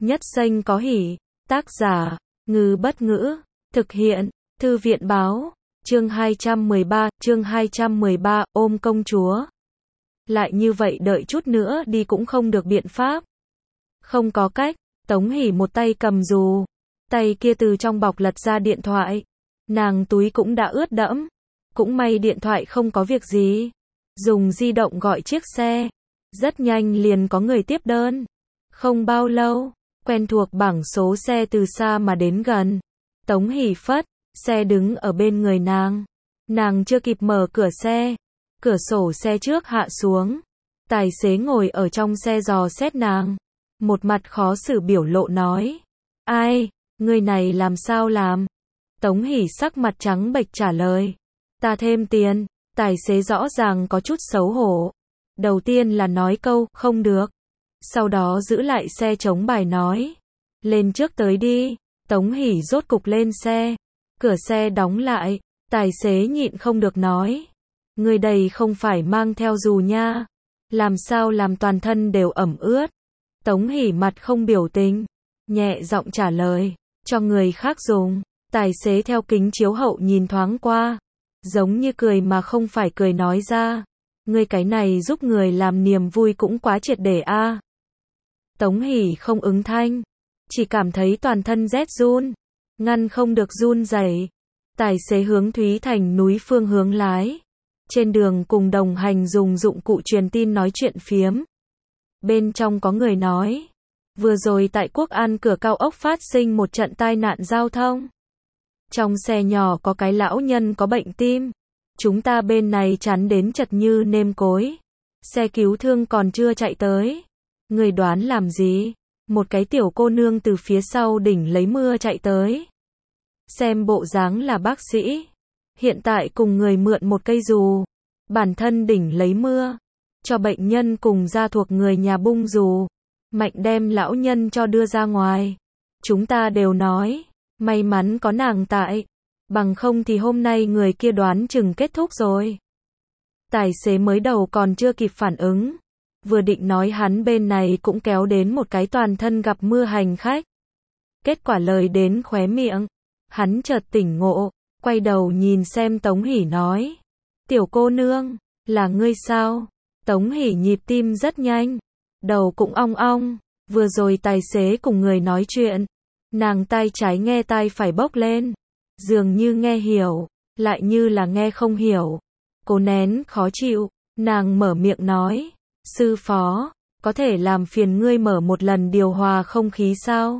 Nhất danh có hỷ. Tác giả, Ngư Bất Ngữ. Thực hiện, Thư viện Báo. Chương 213, ôm công chúa. Lại như vậy đợi chút nữa đi cũng không được biện pháp. Không có cách, Tống Hỷ một tay cầm dù, tay kia từ trong bọc lật ra điện thoại. Nàng túi cũng đã ướt đẫm. Cũng may điện thoại không có việc gì. Dùng di động gọi chiếc xe. Rất nhanh liền có người tiếp đơn. Không bao lâu, quen thuộc bảng số xe từ xa mà đến gần. Tống Hỷ phất, xe đứng ở bên người nàng. Nàng chưa kịp mở cửa xe. Cửa sổ xe trước hạ xuống. Tài xế ngồi ở trong xe dò xét nàng. Một mặt khó xử biểu lộ nói. Ai, người này làm sao làm? Tống Hỷ sắc mặt trắng bệch trả lời. Ta thêm tiền. Tài xế rõ ràng có chút xấu hổ. Đầu tiên là nói câu, không được. Sau đó giữ lại xe chống bài nói. Lên trước tới đi. Tống Hỷ rốt cục lên xe. Cửa xe đóng lại. Tài xế nhịn không được nói. Người đây không phải mang theo dù nha. Làm sao làm toàn thân đều ẩm ướt. Tống Hỷ mặt không biểu tình. Nhẹ giọng trả lời. Cho người khác dùng. Tài xế theo kính chiếu hậu nhìn thoáng qua. Giống như cười mà không phải cười nói ra. Người cái này giúp người làm niềm vui cũng quá triệt để a. Tống Hỷ không ứng thanh. Chỉ cảm thấy toàn thân rét run. Ngăn không được run rẩy. Tài xế hướng Thúy Thành núi phương hướng lái. Trên đường cùng đồng hành dùng dụng cụ truyền tin nói chuyện phiếm. Bên trong có người nói. Vừa rồi tại Quốc An cửa cao ốc phát sinh một trận tai nạn giao thông. Trong xe nhỏ có cái lão nhân có bệnh tim. Chúng ta bên này chắn đến chật như nêm cối. Xe cứu thương còn chưa chạy tới. Người đoán làm gì? Một cái tiểu cô nương từ phía sau đỉnh lấy mưa chạy tới. Xem bộ dáng là bác sĩ. Hiện tại cùng người mượn một cây dù. Bản thân đỉnh lấy mưa. Cho bệnh nhân cùng gia thuộc người nhà bung dù. Mạnh đem lão nhân cho đưa ra ngoài. Chúng ta đều nói. May mắn có nàng tại. Bằng không thì hôm nay người kia đoán chừng kết thúc rồi. Tài xế mới đầu còn chưa kịp phản ứng. Vừa định nói hắn bên này cũng kéo đến một cái toàn thân gặp mưa hành khách. Kết quả lời đến khóe miệng. Hắn chợt tỉnh ngộ. Quay đầu nhìn xem Tống Hỷ nói. Tiểu cô nương, là ngươi sao? Tống Hỷ nhịp tim rất nhanh. Đầu cũng ong ong. Vừa rồi tài xế cùng người nói chuyện. Nàng tai trái nghe tai phải bốc lên. Dường như nghe hiểu, lại như là nghe không hiểu. Cố nén khó chịu, nàng mở miệng nói. Sư phó, có thể làm phiền ngươi mở một lần điều hòa không khí sao?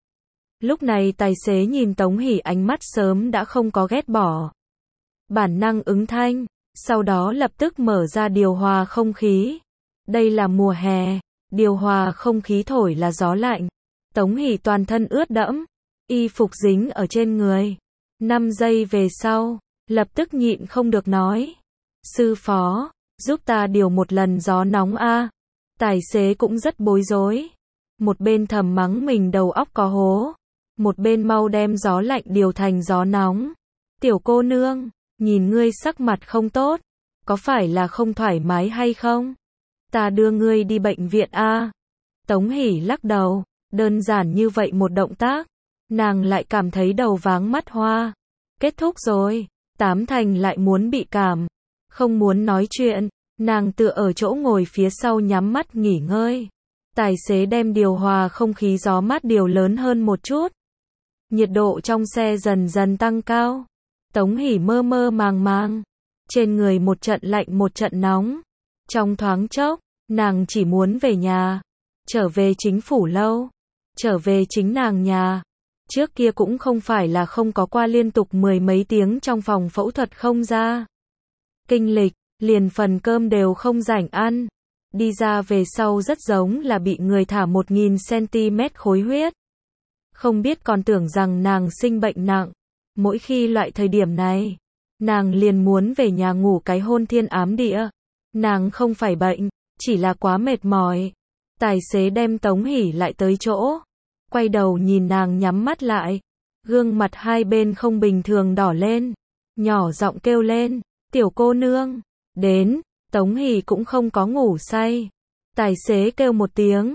Lúc này tài xế nhìn Tống Hỷ ánh mắt sớm đã không có ghét bỏ. Bản năng ứng thanh, sau đó lập tức mở ra điều hòa không khí. Đây là mùa hè, điều hòa không khí thổi là gió lạnh. Tống Hỷ toàn thân ướt đẫm, y phục dính ở trên người. 5 giây về sau, lập tức nhịn không được nói. Sư phó, giúp ta điều một lần gió nóng a. Tài xế cũng rất bối rối. Một bên thầm mắng mình đầu óc có hố. Một bên mau đem gió lạnh điều thành gió nóng. Tiểu cô nương, nhìn ngươi sắc mặt không tốt. Có phải là không thoải mái hay không? Ta đưa ngươi đi bệnh viện a. Tống Hỷ lắc đầu. Đơn giản như vậy một động tác. Nàng lại cảm thấy đầu váng mắt hoa. Kết thúc rồi. Tám thành lại muốn bị cảm. Không muốn nói chuyện. Nàng tựa ở chỗ ngồi phía sau nhắm mắt nghỉ ngơi. Tài xế đem điều hòa không khí gió mát điều lớn hơn một chút. Nhiệt độ trong xe dần dần tăng cao. Tống Hỷ mơ mơ màng màng. Trên người một trận lạnh một trận nóng. Trong thoáng chốc, nàng chỉ muốn về nhà. Trở về chính phủ lâu. Trở về chính nàng nhà. Trước kia cũng không phải là không có qua liên tục 10 mấy tiếng trong phòng phẫu thuật không ra. Kinh lịch, liền phần cơm đều không rảnh ăn. Đi ra về sau rất giống là bị người thả 1000cm khối huyết. Không biết còn tưởng rằng nàng sinh bệnh nặng. Mỗi khi loại thời điểm này, nàng liền muốn về nhà ngủ cái hôn thiên ám địa. Nàng không phải bệnh, chỉ là quá mệt mỏi. Tài xế đem Tống Hỷ lại tới chỗ. Quay đầu nhìn nàng nhắm mắt lại. Gương mặt hai bên không bình thường đỏ lên. Nhỏ giọng kêu lên. Tiểu cô nương. Đến. Tống Hỷ cũng không có ngủ say. Tài xế kêu một tiếng.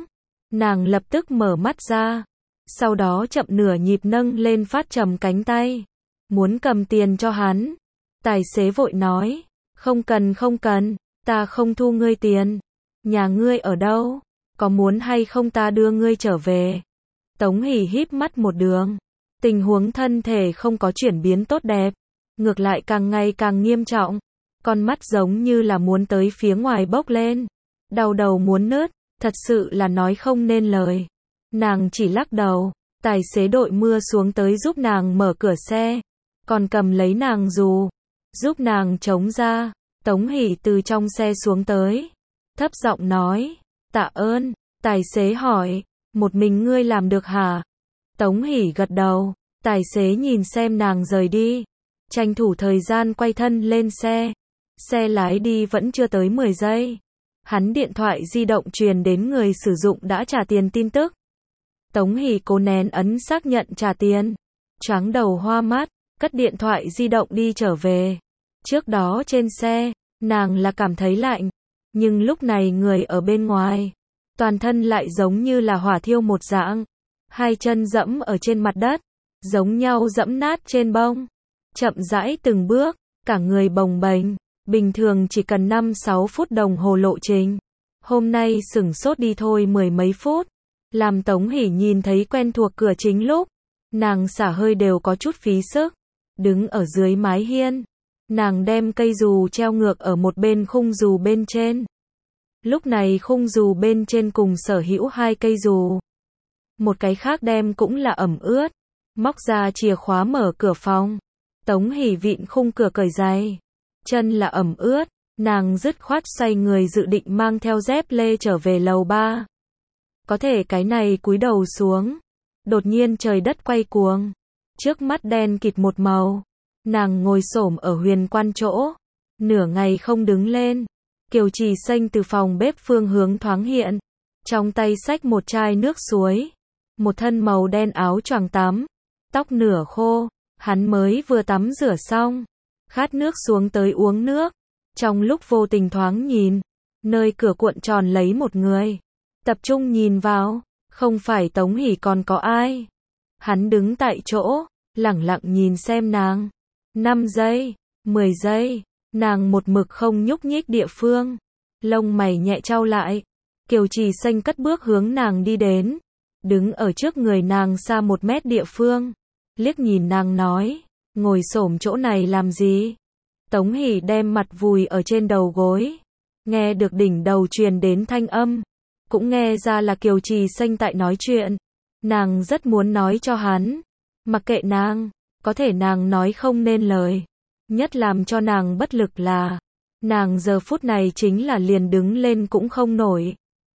Nàng lập tức mở mắt ra, sau đó chậm nửa nhịp nâng lên phát trầm cánh tay, muốn cầm tiền cho hắn. Tài xế vội nói, không cần, ta không thu ngươi tiền. Nhà ngươi ở đâu? Có muốn hay không ta đưa ngươi trở về? Tống Hỷ híp mắt một đường. Tình huống thân thể không có chuyển biến tốt đẹp, ngược lại càng ngày càng nghiêm trọng. Con mắt giống như là muốn tới phía ngoài bốc lên. Đau đầu muốn nứt, thật sự là nói không nên lời. Nàng chỉ lắc đầu, tài xế đội mưa xuống tới giúp nàng mở cửa xe, còn cầm lấy nàng dù, giúp nàng chống ra. Tống Hỷ từ trong xe xuống tới, thấp giọng nói, tạ ơn. Tài xế hỏi, một mình ngươi làm được hả? Tống Hỷ gật đầu, tài xế nhìn xem nàng rời đi, tranh thủ thời gian quay thân lên xe. Xe lái đi vẫn chưa tới 10 giây. Hắn điện thoại di động truyền đến người sử dụng đã trả tiền tin tức. Tống Hỷ cố nén ấn xác nhận trả tiền, choáng đầu hoa mắt, cất điện thoại di động đi trở về. Trước đó trên xe, nàng là cảm thấy lạnh, nhưng lúc này người ở bên ngoài, toàn thân lại giống như là hỏa thiêu một dạng. Hai chân dẫm ở trên mặt đất, giống nhau dẫm nát trên bông. Chậm rãi từng bước, cả người bồng bềnh, bình thường chỉ cần 5-6 phút đồng hồ lộ trình. Hôm nay sửng sốt đi thôi 10 mấy phút. Làm Tống Hỷ nhìn thấy quen thuộc cửa chính lúc, nàng xả hơi đều có chút phí sức. Đứng ở dưới mái hiên, nàng đem cây dù treo ngược ở một bên khung dù bên trên. Lúc này khung dù bên trên cùng sở hữu 2 cây dù. Một cái khác đem cũng là ẩm ướt. Móc ra chìa khóa mở cửa phòng. Tống Hỷ vịn khung cửa cởi giày. Chân là ẩm ướt, nàng dứt khoát xoay người dự định mang theo dép lê trở về lầu 3. Có thể cái này cúi đầu xuống, đột nhiên trời đất quay cuồng, trước mắt đen kịt một màu. Nàng ngồi xổm ở huyền quan chỗ, nửa ngày không đứng lên. Kiều Trì Xanh từ phòng bếp phương hướng thoáng hiện, trong tay xách một chai nước suối, một thân màu đen áo choàng tắm, tóc nửa khô, hắn mới vừa tắm rửa xong, khát nước xuống tới uống nước. Trong lúc vô tình thoáng nhìn, nơi cửa cuộn tròn lấy một người, tập trung nhìn vào, không phải Tống Hỷ còn có ai. Hắn đứng tại chỗ, lẳng lặng nhìn xem nàng. 5 giây, 10 giây, nàng một mực không nhúc nhích địa phương, lông mày nhẹ chau lại. Kiều Trì Xanh cất bước hướng nàng đi đến, đứng ở trước người nàng xa 1 mét địa phương, liếc nhìn nàng nói, ngồi xổm chỗ này làm gì? Tống Hỷ đem mặt vùi ở trên đầu gối, nghe được đỉnh đầu truyền đến thanh âm, cũng nghe ra là Kiều Trì Xanh tại nói chuyện. Nàng rất muốn nói cho hắn, mặc kệ nàng, có thể nàng nói không nên lời. Nhất làm cho nàng bất lực là, nàng giờ phút này chính là liền đứng lên cũng không nổi.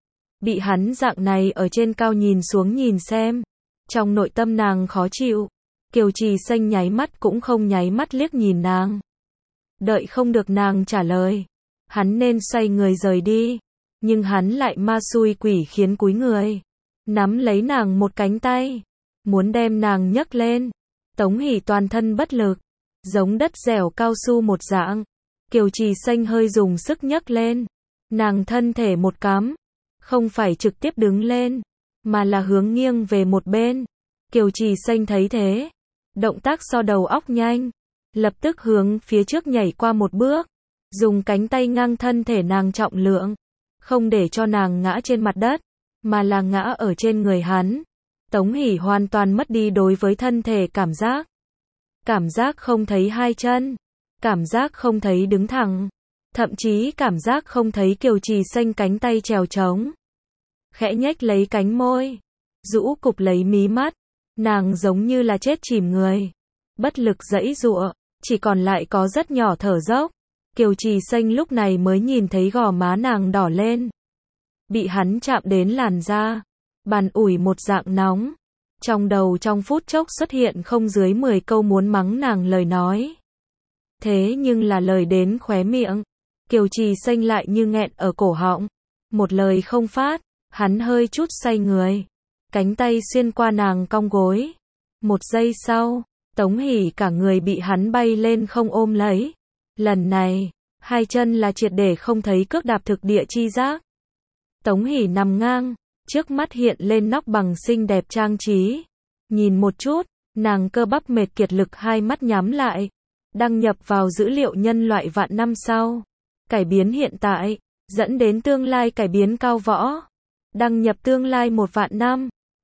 Bị hắn dạng này ở trên cao nhìn xuống nhìn xem, trong nội tâm nàng khó chịu. Kiều Trì Xanh nháy mắt cũng không nháy mắt liếc nhìn nàng. Đợi không được nàng trả lời, hắn nên xoay người rời đi, nhưng hắn lại ma xui quỷ khiến cúi người, nắm lấy nàng một cánh tay, muốn đem nàng nhấc lên. Tống Hỷ toàn thân bất lực, giống đất dẻo cao su một dạng. Kiều Trì Xanh hơi dùng sức nhấc lên, nàng thân thể một cắm, không phải trực tiếp đứng lên, mà là hướng nghiêng về một bên. Kiều Trì Xanh thấy thế, động tác so đầu óc nhanh, lập tức hướng phía trước nhảy qua một bước, dùng cánh tay ngang thân thể nàng trọng lượng, không để cho nàng ngã trên mặt đất, mà là ngã ở trên người hắn. Tống Hỷ hoàn toàn mất đi đối với thân thể cảm giác không thấy hai chân, cảm giác không thấy đứng thẳng, thậm chí cảm giác không thấy Kiều Trì Xanh cánh tay trèo trống. Khẽ nhếch lấy cánh môi, rũ cụp lấy mí mắt, nàng giống như là chết chìm người, bất lực giãy giụa, chỉ còn lại có rất nhỏ thở dốc. Kiều Trì Xanh lúc này mới nhìn thấy gò má nàng đỏ lên, bị hắn chạm đến làn da, bàn ủi một dạng nóng. Trong đầu trong phút chốc xuất hiện không dưới 10 câu muốn mắng nàng lời nói. Thế nhưng là lời đến khóe miệng, Kiều Trì Xanh lại như nghẹn ở cổ họng, một lời không phát. Hắn hơi chút xoay người, cánh tay xuyên qua nàng cong gối. Một giây sau, Tống Hỷ cả người bị hắn bay lên không ôm lấy. Lần này, hai chân là triệt để không thấy cước đạp thực địa chi giác. Tống Hỷ nằm ngang, Trước mắt hiện lên nóc bằng xinh đẹp trang trí. Nhìn một chút, nàng cơ bắp mệt kiệt lực hai mắt nhắm lại. Đăng nhập vào dữ liệu nhân loại vạn năm sau. Cải biến hiện tại, dẫn đến tương lai cải biến cao võ. Đăng nhập tương lai 1 vạn năm.